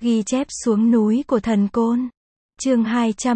Ghi chép xuống núi của thần côn. Chương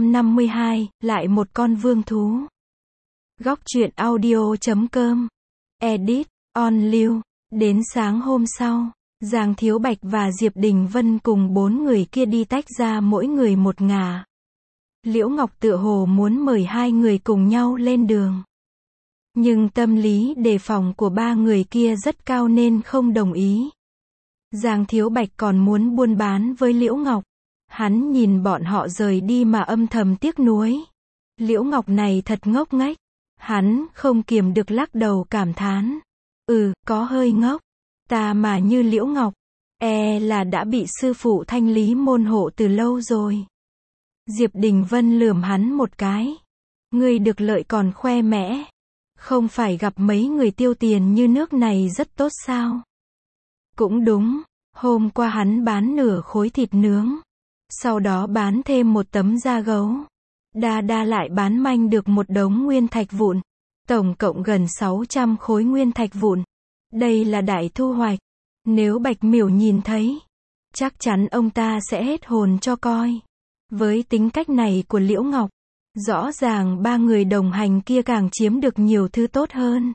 252, lại một con vương thú. Góc truyện audio.com. Edit, on lưu. Đến sáng hôm sau, Giang Thiếu Bạch và Diệp Đình Vân cùng 4 người kia đi tách ra mỗi người một ngả. Liễu Ngọc tựa hồ muốn mời 2 người cùng nhau lên đường. Nhưng tâm lý đề phòng của 3 người kia rất cao nên không đồng ý. Giang Thiếu Bạch còn muốn buôn bán với Liễu Ngọc. Hắn nhìn bọn họ rời đi mà âm thầm tiếc nuối. Liễu Ngọc này thật ngốc nghếch. Hắn không kiềm được lắc đầu cảm thán. Có hơi ngốc. Ta mà như Liễu Ngọc, là đã bị sư phụ thanh lý môn hộ từ lâu rồi. Diệp Đình Vân lườm hắn một cái. Ngươi được lợi còn khoe mẽ. Không phải gặp mấy người tiêu tiền như nước này rất tốt sao? Cũng đúng, hôm qua hắn bán nửa khối thịt nướng. Sau đó bán thêm một tấm da gấu. Đa lại bán manh được một đống nguyên thạch vụn. Tổng cộng gần 600 khối nguyên thạch vụn. Đây là đại thu hoạch. Nếu Bạch Miểu nhìn thấy, chắc chắn ông ta sẽ hết hồn cho coi. Với tính cách này của Liễu Ngọc, rõ ràng 3 người đồng hành kia càng chiếm được nhiều thứ tốt hơn.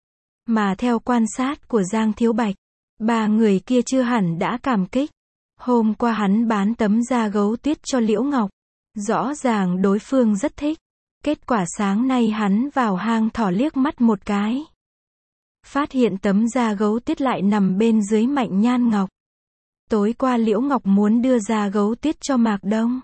Mà theo quan sát của Giang Thiếu Bạch, 3 người kia chưa hẳn đã cảm kích. Hôm qua hắn bán tấm da gấu tuyết cho Liễu Ngọc. Rõ ràng đối phương rất thích. Kết quả sáng nay hắn vào hang thỏ liếc mắt một cái. Phát hiện tấm da gấu tuyết lại nằm bên dưới Mạnh Nhan Ngọc. Tối qua Liễu Ngọc muốn đưa da gấu tuyết cho Mạc Đông.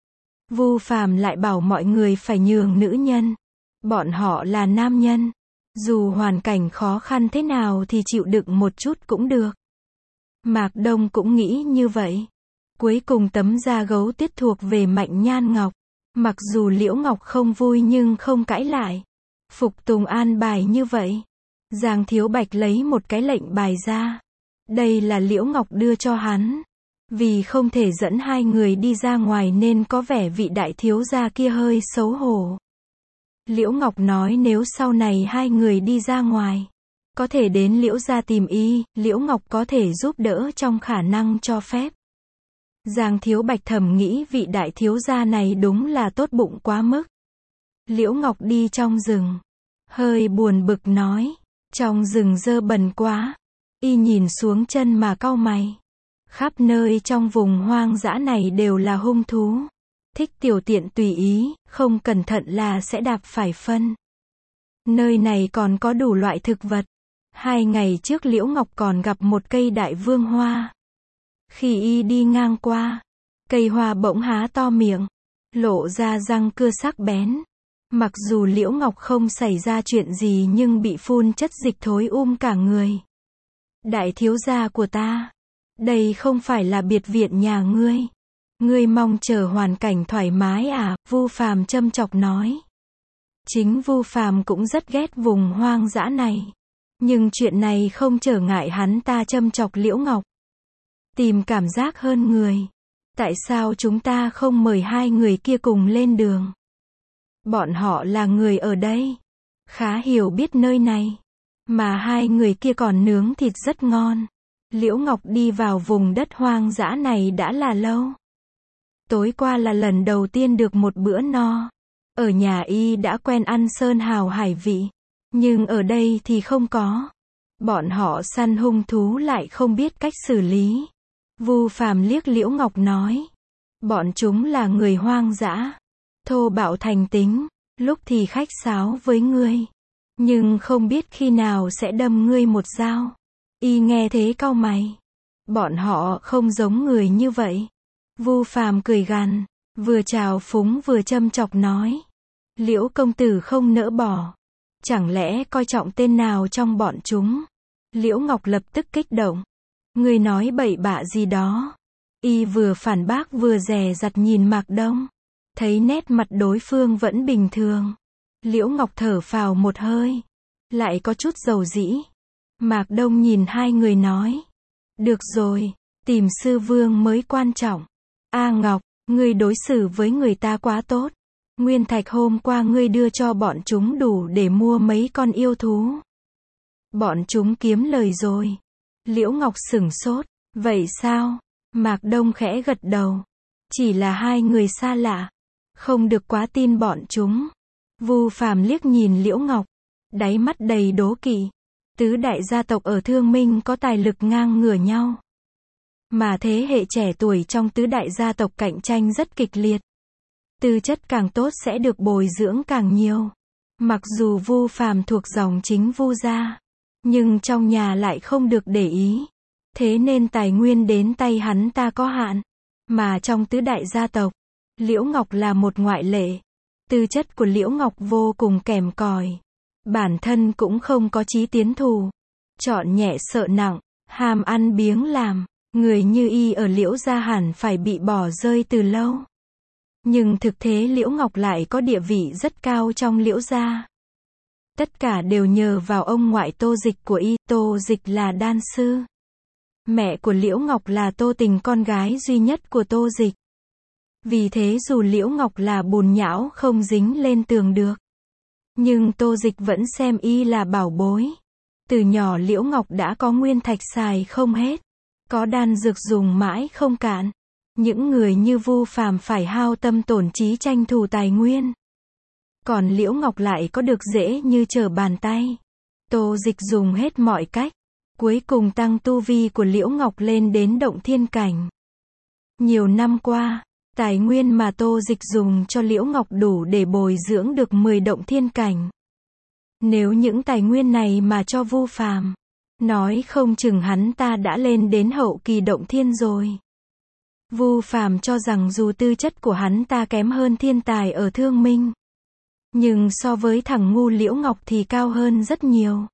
Vu Phàm lại bảo mọi người phải nhường nữ nhân. Bọn họ là nam nhân. Dù hoàn cảnh khó khăn thế nào thì chịu đựng một chút cũng được. Mạc Đông cũng nghĩ như vậy. Cuối cùng tấm da gấu tuyết thuộc về Mạnh Nhan Ngọc. Mặc dù Liễu Ngọc không vui nhưng không cãi lại. Phục tùng an bài như vậy. Giang Thiếu Bạch lấy một cái lệnh bài ra. Đây là Liễu Ngọc đưa cho hắn. Vì không thể dẫn 2 người đi ra ngoài nên có vẻ vị đại thiếu gia kia hơi xấu hổ. Liễu Ngọc nói nếu sau này 2 người đi ra ngoài, có thể đến Liễu gia tìm y, Liễu Ngọc có thể giúp đỡ trong khả năng cho phép. Giang Thiếu Bạch thầm nghĩ vị đại thiếu gia này đúng là tốt bụng quá mức. Liễu Ngọc đi trong rừng, hơi buồn bực nói, trong rừng dơ bẩn quá. Y nhìn xuống chân mà cau mày. Khắp nơi trong vùng hoang dã này đều là hung thú. Thích tiểu tiện tùy ý, không cẩn thận là sẽ đạp phải phân. Nơi này còn có đủ loại thực vật. 2 ngày trước Liễu Ngọc còn gặp một cây đại vương hoa. Khi y đi ngang qua, cây hoa bỗng há to miệng, lộ ra răng cưa sắc bén. Mặc dù Liễu Ngọc không xảy ra chuyện gì nhưng bị phun chất dịch thối cả người. Đại thiếu gia của ta, đây không phải là biệt viện nhà ngươi. Ngươi mong chờ hoàn cảnh thoải mái à? Vu Phàm châm chọc nói. Chính Vu Phàm cũng rất ghét vùng hoang dã này. Nhưng chuyện này không trở ngại hắn ta châm chọc Liễu Ngọc. Tìm cảm giác hơn người. Tại sao chúng ta không mời 2 người kia cùng lên đường? Bọn họ là người ở đây, khá hiểu biết nơi này. Mà 2 người kia còn nướng thịt rất ngon. Liễu Ngọc đi vào vùng đất hoang dã này đã là lâu. Tối qua là lần đầu tiên được một bữa no. Ở nhà y đã quen ăn sơn hào hải vị. Nhưng ở đây thì không có. Bọn họ săn hung thú lại không biết cách xử lý. Vu Phàm liếc Liễu Ngọc nói. Bọn chúng là người hoang dã. Thô bạo thành tính. Lúc thì khách sáo với ngươi. Nhưng không biết khi nào sẽ đâm ngươi một dao. Y nghe thế cau mày. Bọn họ không giống người như vậy. Vu Phàm cười gằn, vừa trào phúng vừa châm chọc nói. Liễu công tử không nỡ bỏ. Chẳng lẽ coi trọng tên nào trong bọn chúng? Liễu Ngọc lập tức kích động. Ngươi nói bậy bạ gì đó? Y vừa phản bác vừa dè dặt nhìn Mạc Đông. Thấy nét mặt đối phương vẫn bình thường. Liễu Ngọc thở phào một hơi. Lại có chút dầu dĩ. Mạc Đông nhìn 2 người nói. Được rồi, tìm sư vương mới quan trọng. A Ngọc, ngươi đối xử với người ta quá tốt. Nguyên thạch hôm qua ngươi đưa cho bọn chúng đủ để mua mấy con yêu thú. Bọn chúng kiếm lời rồi. Liễu Ngọc sửng sốt. Vậy sao? Mạc Đông khẽ gật đầu. Chỉ là hai người xa lạ. Không được quá tin bọn chúng. Vu Phàm liếc nhìn Liễu Ngọc. Đáy mắt đầy đố kỵ. Tứ đại gia tộc ở Thương Minh có tài lực ngang ngửa nhau. Mà thế hệ trẻ tuổi trong tứ đại gia tộc cạnh tranh rất kịch liệt. Tư chất càng tốt sẽ được bồi dưỡng càng nhiều. Mặc dù Vu Phàm thuộc dòng chính Vu gia, nhưng trong nhà lại không được để ý. Thế nên tài nguyên đến tay hắn ta có hạn. Mà trong tứ đại gia tộc, Liễu Ngọc là một ngoại lệ. Tư chất của Liễu Ngọc vô cùng kém cỏi. Bản thân cũng không có chí tiến thủ. Chọn nhẹ sợ nặng, ham ăn biếng làm. Người như y ở Liễu gia hẳn phải bị bỏ rơi từ lâu. Nhưng thực tế Liễu Ngọc lại có địa vị rất cao trong Liễu gia. Tất cả đều nhờ vào ông ngoại Tô Dịch của y. Tô Dịch là đan sư. Mẹ của Liễu Ngọc là Tô Tình, con gái duy nhất của Tô Dịch. Vì thế dù Liễu Ngọc là bùn nhão không dính lên tường được, nhưng Tô Dịch vẫn xem y là bảo bối. Từ nhỏ Liễu Ngọc đã có nguyên thạch xài không hết, có đan dược dùng mãi không cạn. Những người như Vu Phàm phải hao tâm tổn trí tranh thủ tài nguyên. Còn Liễu Ngọc lại có được dễ như trở bàn tay. Tô Dịch dùng hết mọi cách, cuối cùng tăng tu vi của Liễu Ngọc lên đến động thiên cảnh. Nhiều năm qua, tài nguyên mà Tô Dịch dùng cho Liễu Ngọc đủ để bồi dưỡng được 10 động thiên cảnh. Nếu những tài nguyên này mà cho Vu Phàm, nói không chừng hắn ta đã lên đến hậu kỳ động thiên rồi. Vu Phàm cho rằng dù tư chất của hắn ta kém hơn thiên tài ở Thương Minh, nhưng so với thằng ngu Liễu Ngọc thì cao hơn rất nhiều.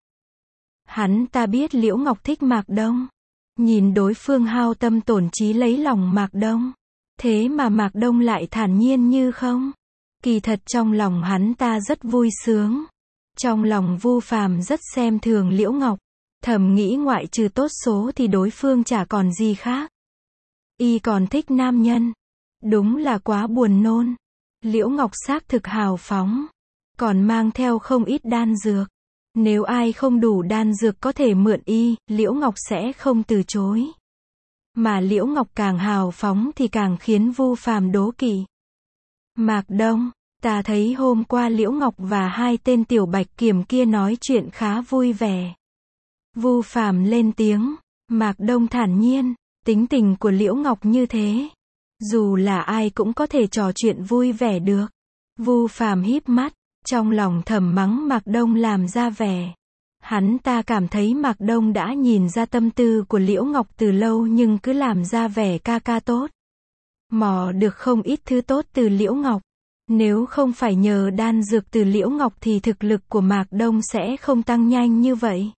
Hắn ta biết Liễu Ngọc thích Mạc Đông. Nhìn đối phương hao tâm tổn trí lấy lòng Mạc Đông. Thế mà Mạc Đông lại thản nhiên như không. Kỳ thật trong lòng hắn ta rất vui sướng. Trong lòng Vu Phàm rất xem thường Liễu Ngọc. Thầm nghĩ ngoại trừ tốt số thì đối phương chả còn gì khác. Y còn thích nam nhân. Đúng là quá buồn nôn. Liễu Ngọc xác thực hào phóng. Còn mang theo không ít đan dược. Nếu ai không đủ đan dược có thể mượn y, Liễu Ngọc sẽ không từ chối. Mà Liễu Ngọc càng hào phóng thì càng khiến Vu Phàm đố kỵ. Mạc Đông, ta thấy hôm qua Liễu Ngọc và hai tên tiểu bạch kiểm kia nói chuyện khá vui vẻ. Vu Phàm lên tiếng. Mạc Đông thản nhiên, tính tình của Liễu Ngọc như thế, dù là ai cũng có thể trò chuyện vui vẻ được. Vu Phàm híp mắt, trong lòng thầm mắng Mạc Đông làm ra vẻ. Hắn ta cảm thấy Mạc Đông đã nhìn ra tâm tư của Liễu Ngọc từ lâu nhưng cứ làm ra vẻ ca ca tốt. Mò được không ít thứ tốt từ Liễu Ngọc. Nếu không phải nhờ đan dược từ Liễu Ngọc thì thực lực của Mạc Đông sẽ không tăng nhanh như vậy.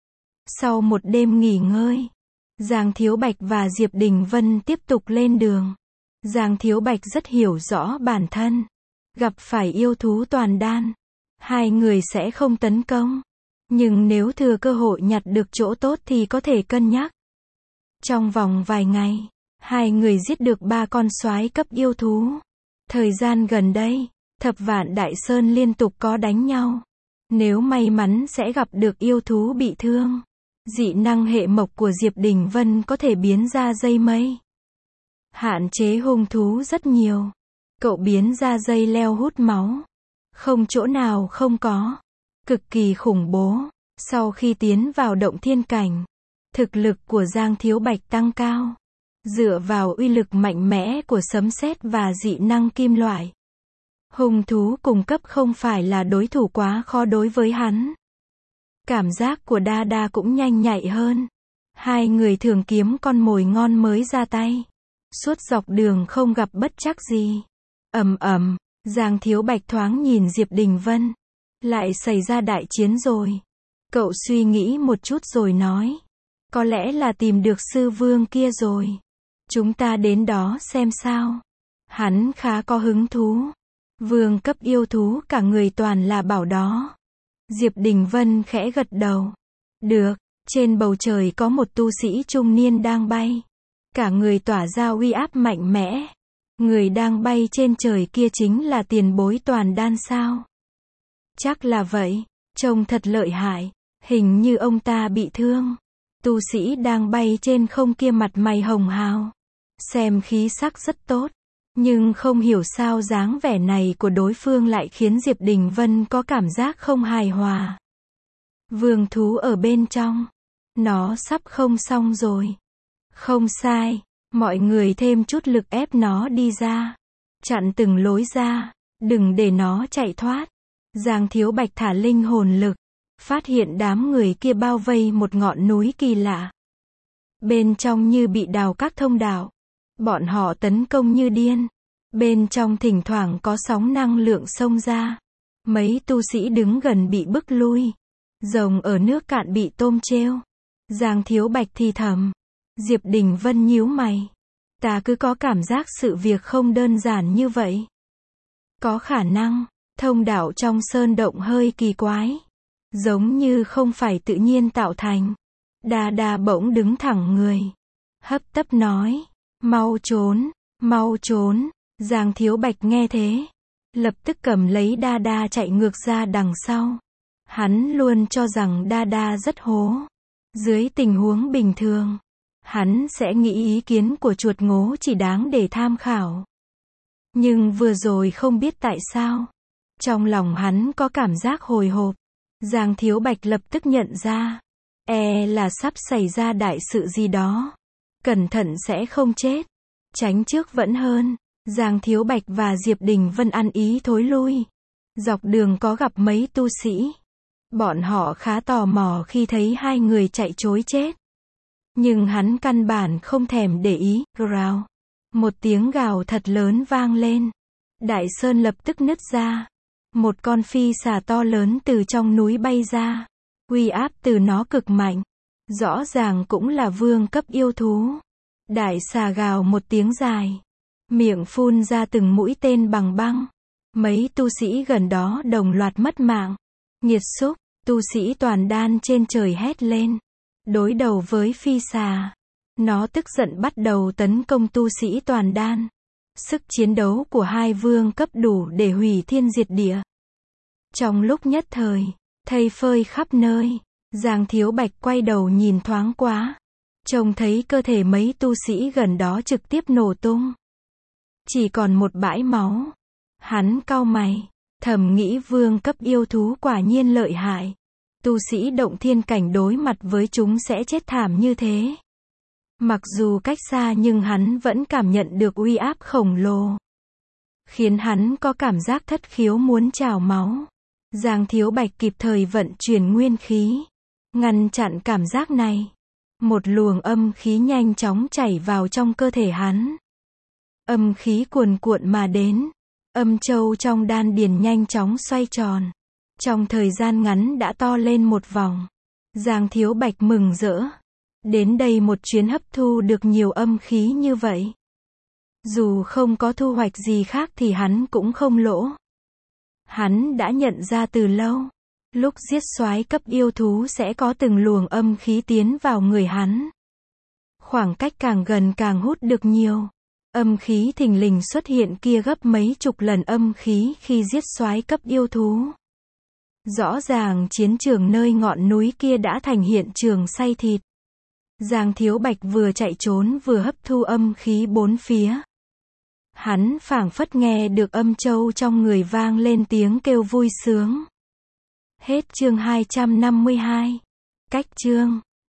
Sau một đêm nghỉ ngơi, Giang Thiếu Bạch và Diệp Đình Vân tiếp tục lên đường. Giang Thiếu Bạch rất hiểu rõ bản thân. Gặp phải yêu thú toàn đan, hai người sẽ không tấn công. Nhưng nếu thừa cơ hội nhặt được chỗ tốt thì có thể cân nhắc. Trong vòng vài ngày, hai người giết được 3 con soái cấp yêu thú. Thời gian gần đây, Thập Vạn Đại Sơn liên tục có đánh nhau. Nếu may mắn sẽ gặp được yêu thú bị thương. Dị năng hệ mộc của Diệp Đình Vân có thể biến ra dây mây. Hạn chế hung thú rất nhiều. Cậu biến ra dây leo hút máu. Không chỗ nào không có. Cực kỳ khủng bố. Sau khi tiến vào động thiên cảnh, thực lực của Giang Thiếu Bạch tăng cao. Dựa vào uy lực mạnh mẽ của sấm sét và dị năng kim loại, hung thú cùng cấp không phải là đối thủ quá khó đối với hắn. Cảm giác của Đa Đa cũng nhanh nhạy hơn. Hai người thường kiếm con mồi ngon mới ra tay. Suốt dọc đường không gặp bất trắc gì. Ầm ầm, Giang Thiếu Bạch thoáng nhìn Diệp Đình Vân. Lại xảy ra đại chiến rồi. Cậu suy nghĩ một chút rồi nói. Có lẽ là tìm được sư vương kia rồi. Chúng ta đến đó xem sao. Hắn khá có hứng thú. Vương cấp yêu thú cả người toàn là bảo đó. Diệp Đình Vân khẽ gật đầu. Được, trên bầu trời có một tu sĩ trung niên đang bay. Cả người tỏa ra uy áp mạnh mẽ. Người đang bay trên trời kia chính là tiền bối toàn đan sao? Chắc là vậy, trông thật lợi hại. Hình như ông ta bị thương. Tu sĩ đang bay trên không kia mặt mày hồng hào. xem khí sắc rất tốt. Nhưng không hiểu sao dáng vẻ này của đối phương lại khiến Diệp Đình Vân có cảm giác không hài hòa. Vương thú ở bên trong. Nó sắp không xong rồi. Không sai. Mọi người thêm chút lực ép nó đi ra. Chặn từng lối ra. Đừng để nó chạy thoát. Giang Thiếu Bạch thả linh hồn lực. Phát hiện đám người kia bao vây một ngọn núi kỳ lạ. Bên trong như bị đào các thông đạo. Bọn họ tấn công như điên. Bên trong thỉnh thoảng có sóng năng lượng xông ra. Mấy tu sĩ đứng gần bị bức lui. Rồng ở nước cạn bị tôm treo. Giang Thiếu Bạch thì thầm. Diệp Đình Vân nhíu mày. Ta cứ có cảm giác sự việc không đơn giản như vậy. Có khả năng, thông đạo trong sơn động hơi kỳ quái. Giống như không phải tự nhiên tạo thành. Đa Đa bỗng đứng thẳng người. Hấp tấp nói. Mau trốn, mau trốn. Giang Thiếu Bạch nghe thế. Lập tức cầm lấy Đa Đa chạy ngược ra đằng sau. Hắn luôn cho rằng Đa Đa rất hố. Dưới tình huống bình thường, hắn sẽ nghĩ ý kiến của chuột ngố chỉ đáng để tham khảo. Nhưng vừa rồi không biết tại sao. Trong lòng hắn có cảm giác hồi hộp. Giang Thiếu Bạch lập tức nhận ra. Là sắp xảy ra đại sự gì đó. Cẩn thận sẽ không chết. Tránh trước vẫn hơn. Giang Thiếu Bạch và Diệp Đình Vân ăn ý thối lui. Dọc đường có gặp mấy tu sĩ. Bọn họ khá tò mò khi thấy hai người chạy trối chết. Nhưng hắn căn bản không thèm để ý. Gào. Một tiếng gào thật lớn vang lên. Đại sơn lập tức nứt ra. Một con phi xà to lớn từ trong núi bay ra. Uy áp từ nó cực mạnh. Rõ ràng cũng là vương cấp yêu thú. Đại xà gào một tiếng dài. Miệng phun ra từng mũi tên bằng băng. Mấy tu sĩ gần đó đồng loạt mất mạng. Nghiệt xúc, tu sĩ toàn đan trên trời hét lên. Đối đầu với phi xà. Nó tức giận bắt đầu tấn công tu sĩ toàn đan. Sức chiến đấu của hai vương cấp đủ để hủy thiên diệt địa. Trong lúc nhất thời, thây phơi khắp nơi. Giang Thiếu Bạch quay đầu nhìn thoáng quá. Trông thấy cơ thể mấy tu sĩ gần đó trực tiếp nổ tung. Chỉ còn một bãi máu. Hắn cau mày. Thầm nghĩ vương cấp yêu thú quả nhiên lợi hại. Tu sĩ động thiên cảnh đối mặt với chúng sẽ chết thảm như thế. Mặc dù cách xa nhưng hắn vẫn cảm nhận được uy áp khổng lồ. Khiến hắn có cảm giác thất khiếu muốn trào máu. Giang Thiếu Bạch kịp thời vận chuyển nguyên khí. Ngăn chặn cảm giác này. Một luồng âm khí nhanh chóng chảy vào trong cơ thể hắn. Âm khí cuồn cuộn mà đến. Âm châu trong đan điền nhanh chóng xoay tròn. Trong thời gian ngắn đã to lên một vòng. Giang Thiếu Bạch mừng rỡ. Đến đây một chuyến hấp thu được nhiều âm khí như vậy. Dù không có thu hoạch gì khác thì hắn cũng không lỗ. Hắn đã nhận ra từ lâu. Lúc giết soái cấp yêu thú sẽ có từng luồng âm khí tiến vào người hắn. Khoảng cách càng gần càng hút được nhiều. Âm khí thình lình xuất hiện kia gấp mấy chục lần âm khí khi giết soái cấp yêu thú. Rõ ràng chiến trường nơi ngọn núi kia đã thành hiện trường xay thịt. Giang Thiếu Bạch vừa chạy trốn vừa hấp thu âm khí bốn phía. Hắn phảng phất nghe được âm châu trong người vang lên tiếng kêu vui sướng. Hết chương 252. Cách chương